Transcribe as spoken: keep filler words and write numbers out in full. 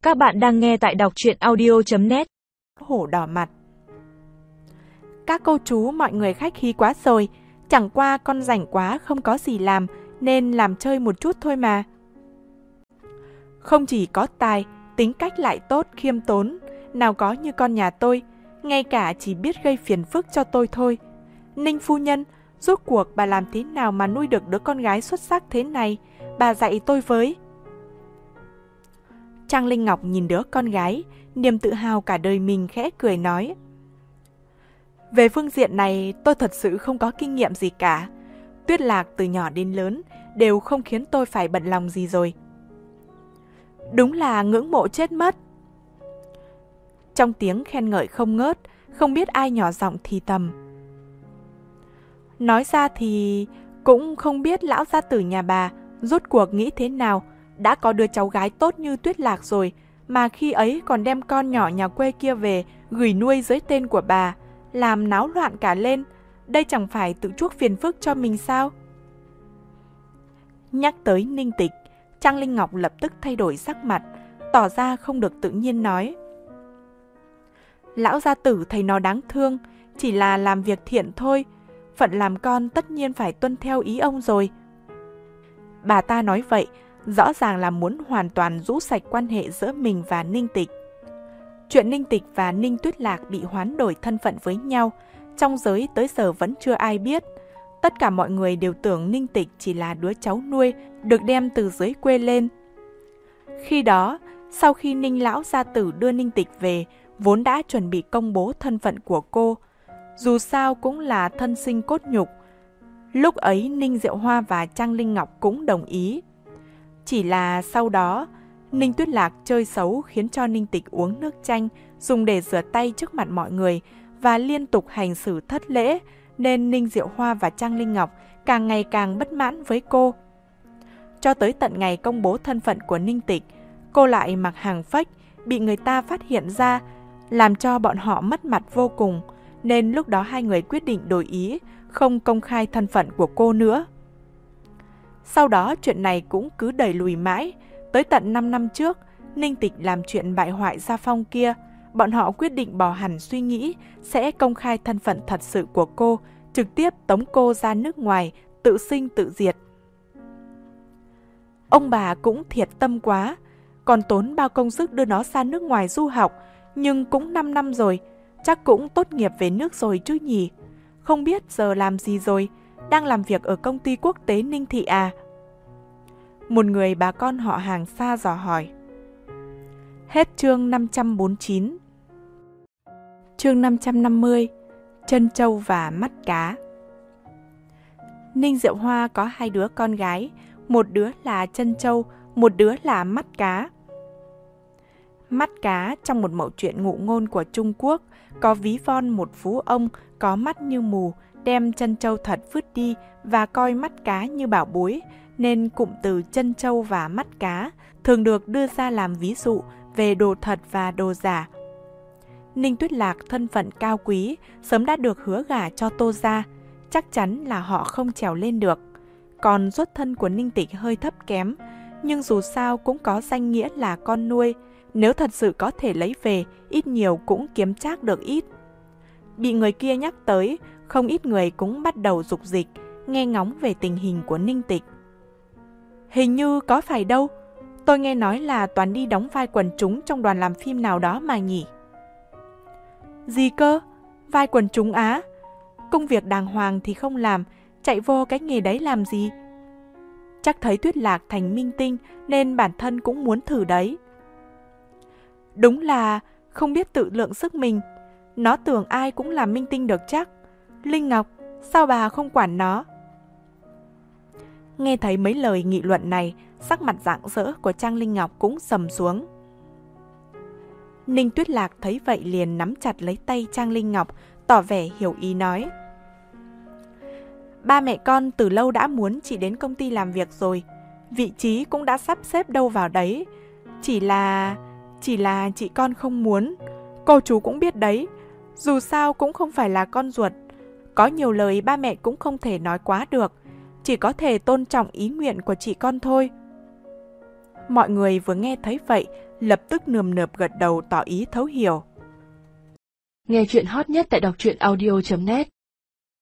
Các bạn đang nghe tại đọc truyện audio chấm net. Hổ đỏ mặt. Các cô chú mọi người khách khí quá rồi, chẳng qua con rảnh quá không có gì làm nên làm chơi một chút thôi mà. Không chỉ có tài, tính cách lại tốt, khiêm tốn, nào có như con nhà tôi, ngay cả chỉ biết gây phiền phức cho tôi thôi. Ninh phu nhân, rốt cuộc bà làm thế nào mà nuôi được đứa con gái xuất sắc thế này, bà dạy tôi với. Trang Linh Ngọc nhìn đứa con gái, niềm tự hào cả đời mình khẽ cười nói. Về phương diện này tôi thật sự không có kinh nghiệm gì cả. Tuyết Lạc từ nhỏ đến lớn đều không khiến tôi phải bận lòng gì rồi. Đúng là ngưỡng mộ chết mất. Trong tiếng khen ngợi không ngớt, không biết ai nhỏ giọng thì thầm. Nói ra thì cũng không biết lão gia tử nhà bà rốt cuộc nghĩ thế nào, đã có đứa cháu gái tốt như Tuyết Lạc rồi, mà khi ấy còn đem con nhỏ nhà quê kia về gửi nuôi dưới tên của bà, làm náo loạn cả lên. Đây chẳng phải tự chuốc phiền phức cho mình sao? Nhắc tới Ninh Tịch, Trang Linh Ngọc lập tức thay đổi sắc mặt, tỏ ra không được tự nhiên nói. Lão gia tử thấy nó đáng thương, chỉ là làm việc thiện thôi, phận làm con tất nhiên phải tuân theo ý ông rồi. Bà ta nói vậy, rõ ràng là muốn hoàn toàn rũ sạch quan hệ giữa mình và Ninh Tịch. Chuyện Ninh Tịch và Ninh Tuyết Lạc bị hoán đổi thân phận với nhau, trong giới tới giờ vẫn chưa ai biết. Tất cả mọi người đều tưởng Ninh Tịch chỉ là đứa cháu nuôi, được đem từ dưới quê lên. Khi đó, sau khi Ninh lão gia tử đưa Ninh Tịch về, vốn đã chuẩn bị công bố thân phận của cô. Dù sao cũng là thân sinh cốt nhục. Lúc ấy Ninh Diệu Hoa và Trang Linh Ngọc cũng đồng ý. Chỉ là sau đó, Ninh Tuyết Lạc chơi xấu khiến cho Ninh Tịch uống nước chanh, dùng để rửa tay trước mặt mọi người và liên tục hành xử thất lễ, nên Ninh Diệu Hoa và Trang Linh Ngọc càng ngày càng bất mãn với cô. Cho tới tận ngày công bố thân phận của Ninh Tịch, cô lại mặc hàng phách, bị người ta phát hiện ra, làm cho bọn họ mất mặt vô cùng, nên lúc đó hai người quyết định đổi ý, không công khai thân phận của cô nữa. Sau đó chuyện này cũng cứ đẩy lùi mãi, tới tận năm năm trước, Ninh Tịch làm chuyện bại hoại gia phong kia, bọn họ quyết định bỏ hẳn suy nghĩ sẽ công khai thân phận thật sự của cô, trực tiếp tống cô ra nước ngoài, tự sinh tự diệt. Ông bà cũng thiệt tâm quá, còn tốn bao công sức đưa nó ra nước ngoài du học, nhưng cũng năm năm rồi, chắc cũng tốt nghiệp về nước rồi chứ nhỉ. Không biết giờ làm gì rồi, đang làm việc ở công ty quốc tế Ninh Thị à? Một người bà con họ hàng xa dò hỏi. Hết chương năm trăm bốn mươi chín. Chương năm trăm năm mươi. Chân trâu và mắt cá. Ninh Diệu Hoa có hai đứa con gái, một đứa là chân trâu, một đứa là mắt cá. Mắt cá trong một mẩu chuyện ngụ ngôn của Trung Quốc có ví von một phú ông có mắt như mù, đem chân trâu thật vứt đi và coi mắt cá như bảo bối, nên cụm từ chân trâu và mắt cá thường được đưa ra làm ví dụ về đồ thật và đồ giả. Ninh Tuyết Lạc thân phận cao quý, sớm đã được hứa gả cho Tô gia, chắc chắn là họ không trèo lên được. Còn xuất thân của Ninh Tịch hơi thấp kém, nhưng dù sao cũng có danh nghĩa là con nuôi, nếu thật sự có thể lấy về, ít nhiều cũng kiếm trác được ít. Bị người kia nhắc tới, không ít người cũng bắt đầu rục dịch, nghe ngóng về tình hình của Ninh Tịch. Hình như có phải đâu, tôi nghe nói là toàn đi đóng vai quần chúng trong đoàn làm phim nào đó mà nhỉ. Gì cơ? Vai quần chúng á? Công việc đàng hoàng thì không làm, chạy vô cái nghề đấy làm gì? Chắc thấy Tuyết Lạc thành minh tinh nên bản thân cũng muốn thử đấy. Đúng là không biết tự lượng sức mình, nó tưởng ai cũng làm minh tinh được chắc. Linh Ngọc, sao bà không quản nó? Nghe thấy mấy lời nghị luận này, sắc mặt rạng rỡ của Trang Linh Ngọc cũng sầm xuống. Ninh Tuyết Lạc thấy vậy liền nắm chặt lấy tay Trang Linh Ngọc, tỏ vẻ hiểu ý nói. Ba mẹ con từ lâu đã muốn chị đến công ty làm việc rồi, vị trí cũng đã sắp xếp đâu vào đấy. Chỉ là... chỉ là chị con không muốn, cô chú cũng biết đấy, dù sao cũng không phải là con ruột. Có nhiều lời ba mẹ cũng không thể nói quá được, chỉ có thể tôn trọng ý nguyện của chị con thôi. Mọi người vừa nghe thấy vậy, lập tức nườm nượp gật đầu tỏ ý thấu hiểu. Nghe chuyện hot nhất tại đọc truyện audio chấm net